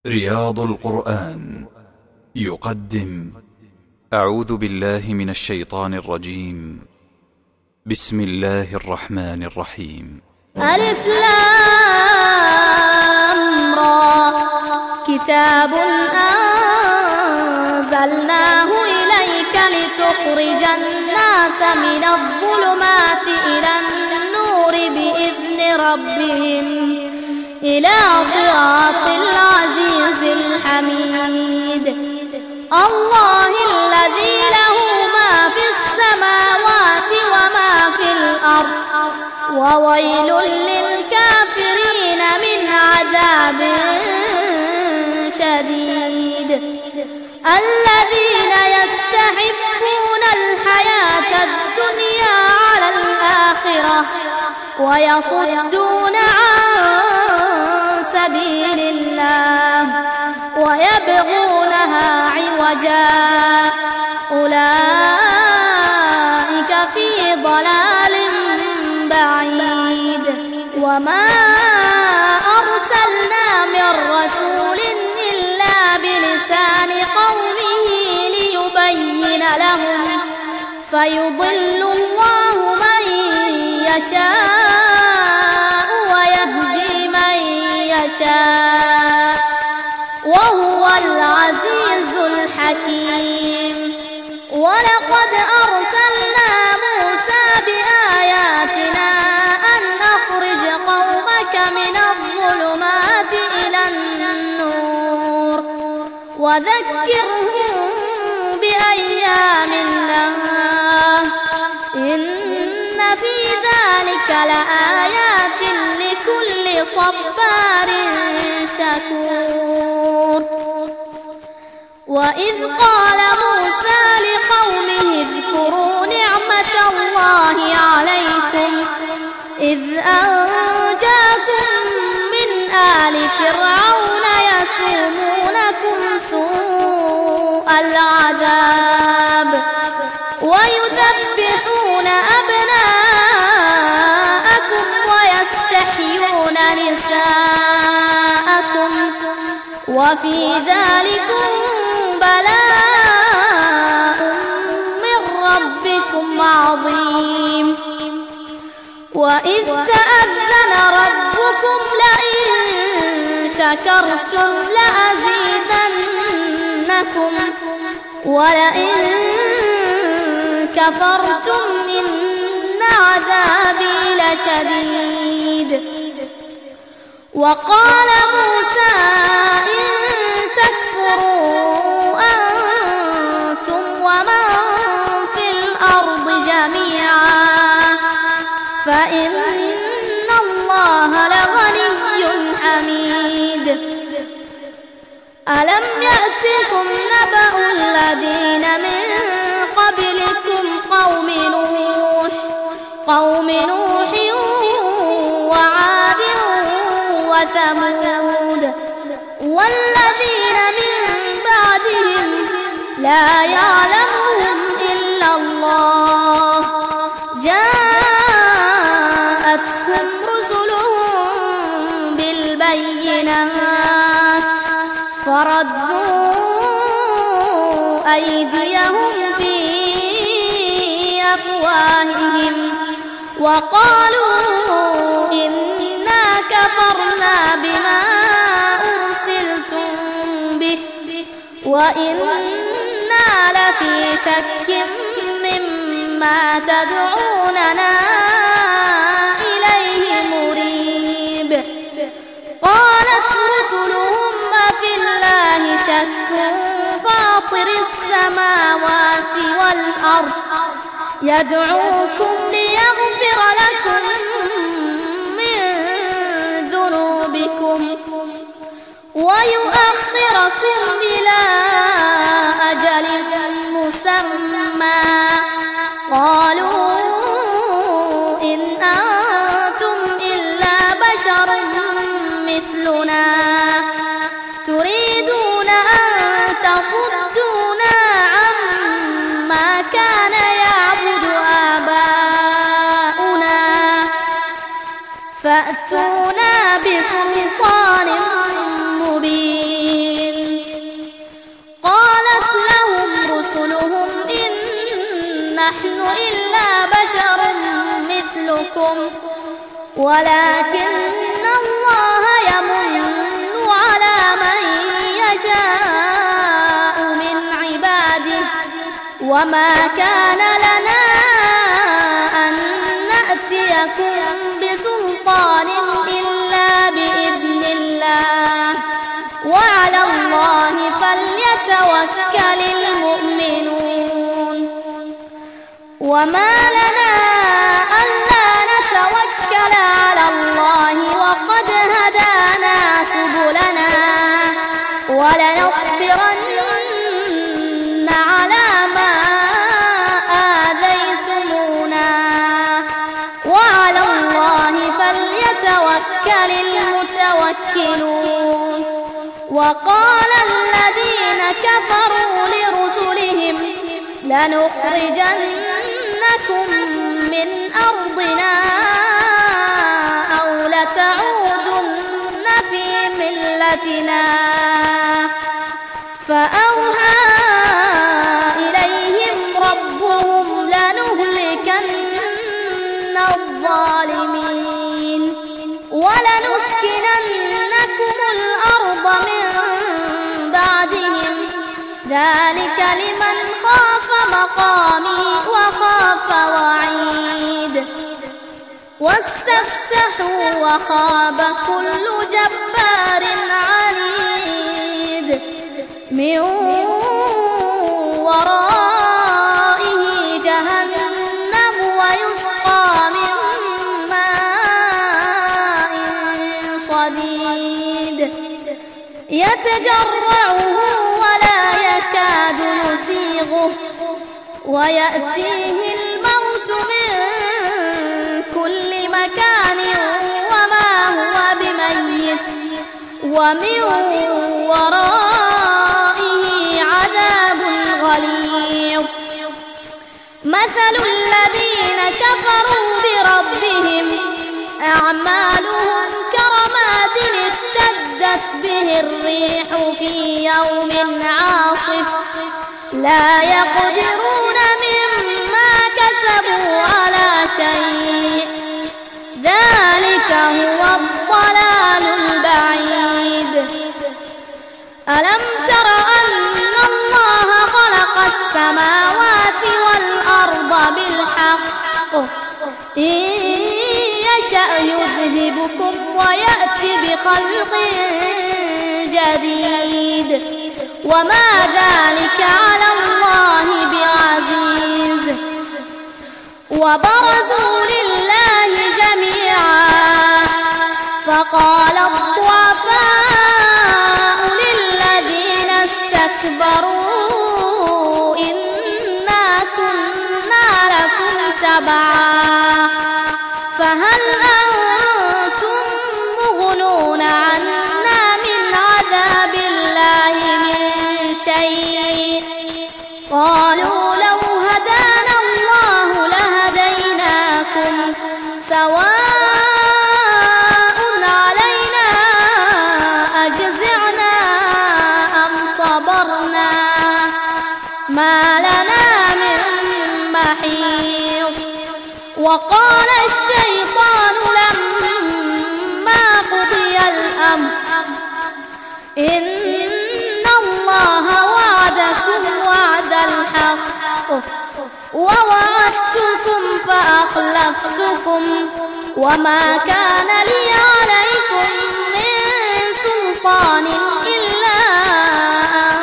رياض القرآن يقدم أعوذ بالله من الشيطان الرجيم. بسم الله الرحمن الرحيم. ألف لام را، كتاب أنزلناه إليك لتخرج الناس من الظلمات إلى النور بإذن ربهم إلى صراط العزيز الحميد. الله الذي له ما في السماوات وما في الأرض، وويل للكافرين من عذاب شديد. الذين يستحبون الحياة الدنيا على الآخرة ويصدون عن سبيل الله ويبغونها عوجا، أولئك في ضلال بعيد. وما أرسلنا من رسول إلا بلسان قومه ليبين لهم، فيضل الله من يشاء ويهدي من يشاء، وهو العزيز الحكيم. ولقد أرسلنا موسى بآياتنا أن أخرج قومك من الظلمات إلى النور وذكرهم بأيام الله، إن في ذلك لآيات لكل صبار شكور. وإذ قال موسى لقومه اذكروا نعمة الله عليكم إذ أنجاكم من آل فرعون يسومونكم سوء العذاب ويذبحون أبناءكم ويستحيون نساءكم، وفي ذلكم بلاء من ربكم عظيم. وإذ تأذن ربكم لئن شكرتم لأزيدنكم ولئن كفرتم إن عذابي لشديد. وقال موسى إن تكفروا أنتم ومن في الأرض جميعا فإن الله لغني حميد. ألم يأتكم نبأ الذين من قبلكم قوم نوح وعاد وثمود والذين من بعدهم لا يعلمهم إلا الله، جاءتهم رسلهم بالبينات فردوا أيديهم في أفواههم وقالوا إنا كفرنا بما أرسلتم به وإنا لفي شك مما تدعوننا إليه مريب. قالت رسلهم أفي الله شك فاطر السماوات والأرض يدعوكم ليغفر لكم من ذنوبكم ويؤخركم إلى أجل مسمى، قالوا إن أنتم إلا بشر مثلنا تريدون أن تصدونا عما كان يعبد آباؤنا فأتونا بسلطان مبين. ولكن الله يمن على من يشاء من عباده وما كان لنا أن نأتيكم بسلطان إلا بإذن الله وعلى الله فليتوكل المؤمنون. وما لنا ألا نتوكل على الله وقد هدانا سبلنا ولنصبرن على ما آذيتمونا وعلى الله فليتوكل المتوكلون. وقال الذين كفروا لرسلهم لنخرجنكم من أرضنا أو لتعودن في ملتنا فأوحى إليهم ربهم لنهلكن الظالمين ولنسكننكم الأرض من بعدهم ذلك لمن خاف مقامي وخاف وعيد. واستفتحوا وخاب كل جبار عنيد من ورائه جهنم ويسقى من ماء صديد يتجرعه ولا يكاد يسيغه ويأتيه الموت من كل مكان وما هو بميت ومن ورائه عذاب غليظ. مثل الذين كفروا بربهم أعمالهم كرماد اشتدت به الريح في يوم عاصف لا يقدرون مما كسبوا على شيء ذلك هو الضلال البعيد. ألم تر أن الله خلق السماوات والأرض بالحق إن يشأ يذهبكم ويأتي بخلق جديد وما ذلك على الله بعزيز. وبرزوا لله جميعا فقال الضعفاء للذين استكبروا إنا كنا لكم تبعا فهل أنتم مغنون عنا من عذاب الله من شيء قالوا لو هدانا الله لهديناكم سواء علينا أجزعنا أم صبرنا ما لنا من محيص. وقال الشيطان لما قضي الأمر إن الله وعدكم وعد الحق ووعدتكم فأخلفتكم وما كان لي عليكم من سلطان إلا أن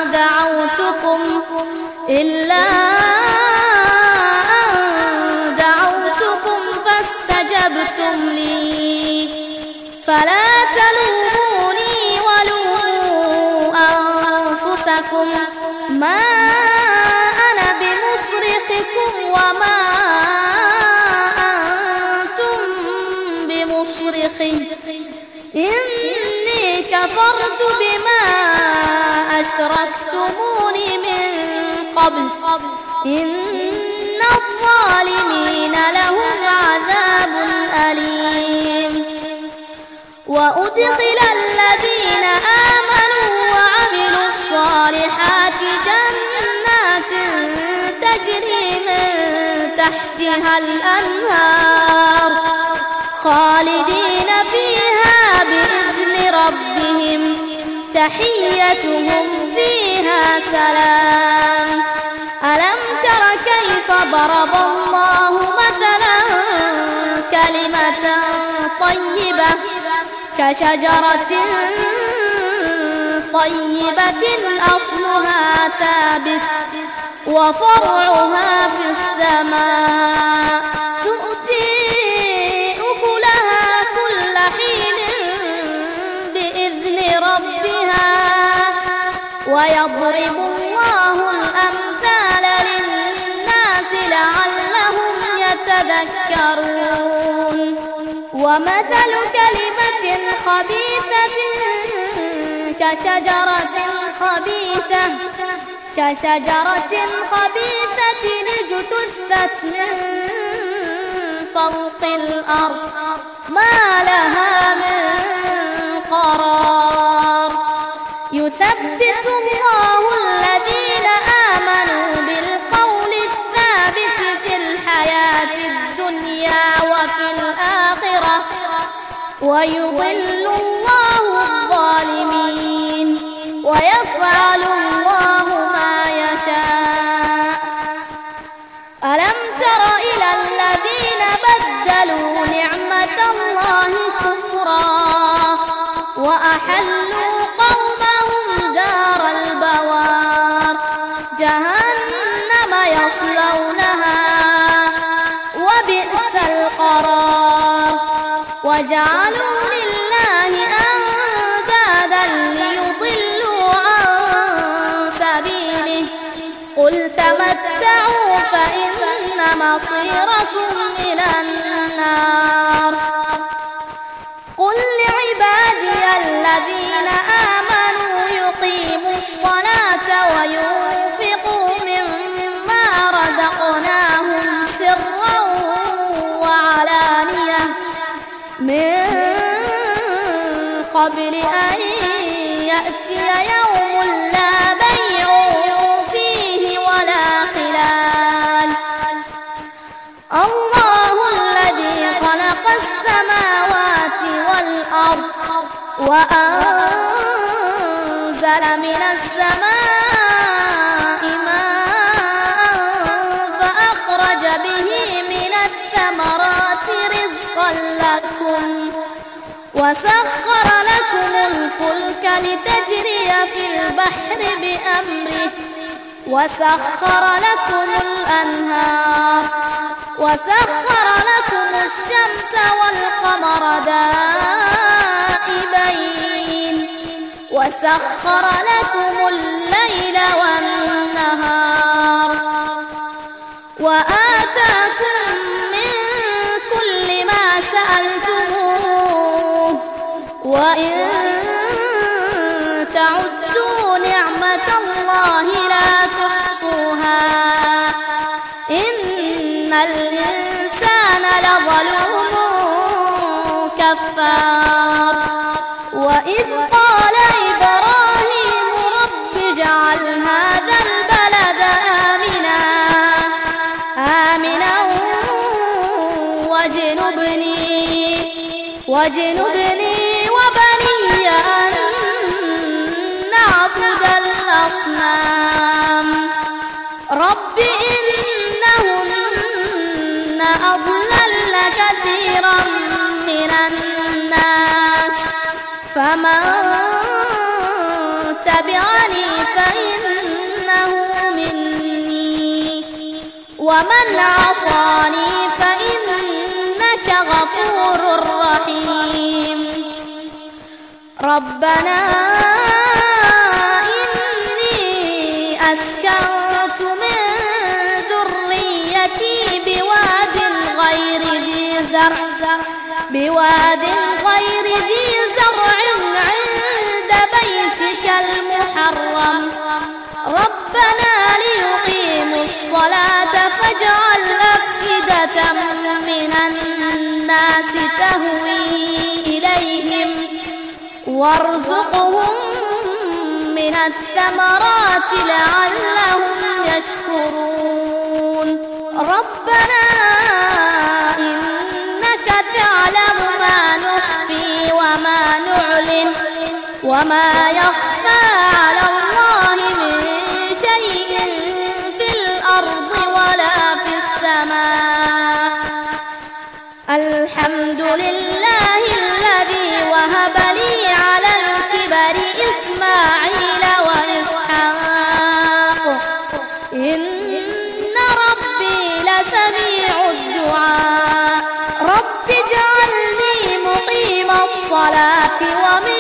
دعوتكم فاستجبتم لي فلا تلوموني ولوموا أنفسكم ما أنا بمصرخكم وما أنتم بمصرخي إني كفرت بما أشركتمون من قبل إن الظالمين لهم عذاب أليم. وأدخل الذين آمنوا وعملوا الصالحات جنات تجري من تحتها الأنهار خالدين فيها بإذن ربهم تحيتهم فيها سلام. ألم تر كيف ضرب الله مثلا كلمة طيبة كشجرة طيبة أصلها ثابت وفرعها في السماء تؤتي أكلها كل حين بإذن ربها ويضرب الله الأمثال للناس لعلهم يتذكرون. ومثل كلمة خبيثة كشجرة خبيثة اجتثت من فوق الأرض ما لها من قرار. يثبت الله الذين آمنوا بالقول الثابت في الحياة الدنيا وفي الآخرة ويضل الله الظالمين ويفعل الله ما يشاء. ألم تر إلى الذين بدلوا نعمة الله كفرا وأحلوا قومهم دار البوار جهنم يصلونها وبئس القرار. وجعلوا لله أندادا ليضلوا عن سبيله قل تمتعوا فإن مصيركم إلى النار. قل لعبادي الذين آمنوا يقيموا الصلاة وينفقوا مما رزقناهم سرا وعلانية من قبل أن يأتي يوم لا بيع فيه ولا خلال. الله الذي خلق السماوات والأرض وأنزل من السماء ماء فأخرج به من الثمرات رزقا لكم وسخر لكم الفلك لتجري في البحر بأمره وسخر لكم الأنهار وسخر لكم الشمس والقمر دائبين وسخر لكم الليل والنهار وآتاكم من كل ما سألتموه وإن تعدوا نعمة الله لا تحصوها إن الإنسان لظلوم كفار. وإذ قال إبراهيم رب اجعل هذا البلد آمنا واجنبني وبني أن نعبد الأصنام. رب إنهن أضللن كثيرا من الناس فمن تبعني فإنه مني ومن عصاني فإنك غفور رحيم. ربنا إني أسكنت من ذريتي بواد غير ذي زرع عند بيتك المحرم ربنا ليقيموا الصلاة فاجعل أفئدة من الناس تهوي إليهم وارزقهم من الثمرات لعلهم يشكرون. ربنا إنك تعلم وما يخفى على الله من شيء في الأرض ولا في السماء. الحمد لله الذي وهب لي على الكبر إسماعيل وإسحاق إن ربي لسميع الدعاء. رب اجعلني مقيم الصلاة ومن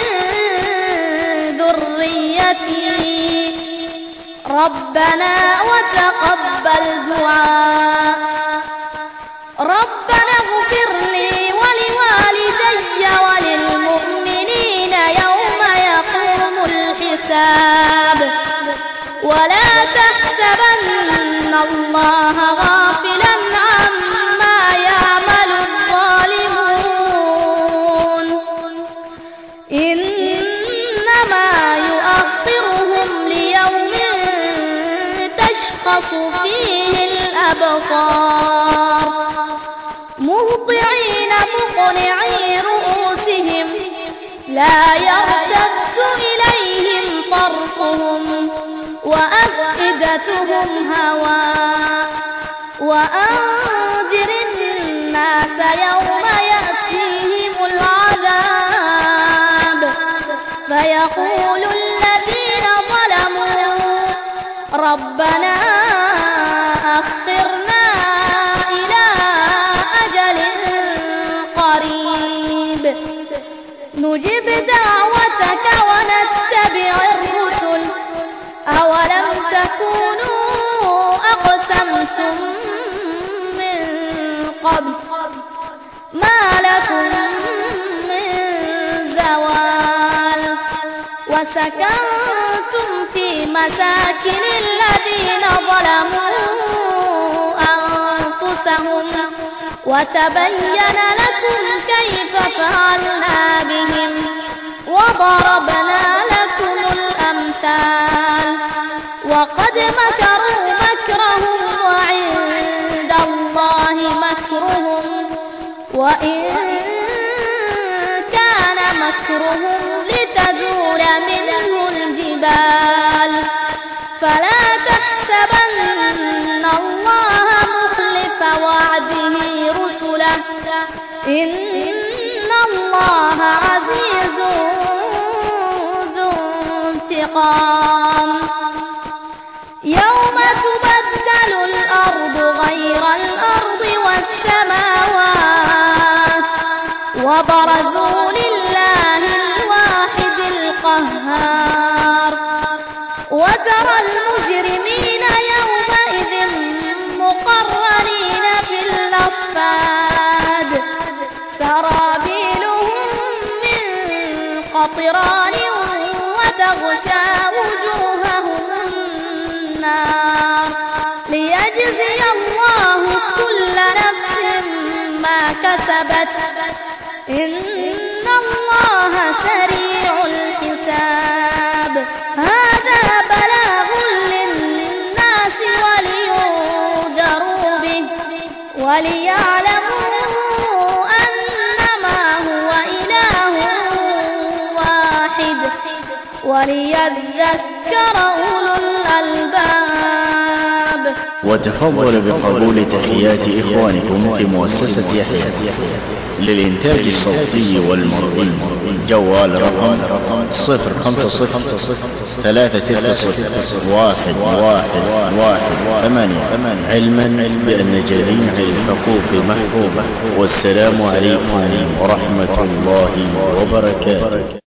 ذريتي ربنا وتقبل دعاء. ربنا اغفر لي ولوالدي وللمؤمنين يوم يقوم الحساب. ولا تحسبن الله غافلا عما يعمل الظالمون إنما يؤخرهم ليوم تشخص فيه الأبصار مهطعين مقنعي رؤوسهم لا يرتد إليهم طرفهم وأفئدتهم هواء. وأنذر الناس يوم يأتيهم العذاب فيقول الذين ظلموا ربنا أخرنا إلى أجل قريب نجب دعوتك ونتبع الرسل أولم تكونوا أقسمتم من قبل ما لكم من زوال. وسكنتم في مساكن الذين ظلموا أنفسهم وتبين لكم كيف فعلنا بهم وضربنا لكم الأمثال. وقد مكروا مكرهم وعند الله مكرهم وإن كان مكرهم لتزول منه الجبال. فلا تحسبن الله مخلف وعده رسله إن الله عزيز ذو انتقام. يوم تبدل الأرض غير الأرض والسماوات وبرزوا لله الواحد القهار. وترى المجرمين يومئذ مقرنين في الأصفاد سرابيلهم من قطران وتغشى وجوههم النار ليجزي الله كل نفس ما كسبت إن الله سريع الحساب. هذا بلاغ للناس ولينذروا به وليعلموا أنما هو إله واحد وليذكر أولو الألباب. وتفضل بقبول تحيات إخوانكم في مؤسسة يحيى للإنتاج الصوتي والمرئي. جوال رقم 0560-360-111-8. علما بأن جميع الحقوق محفوظة. والسلام عليكم ورحمة الله وبركاته.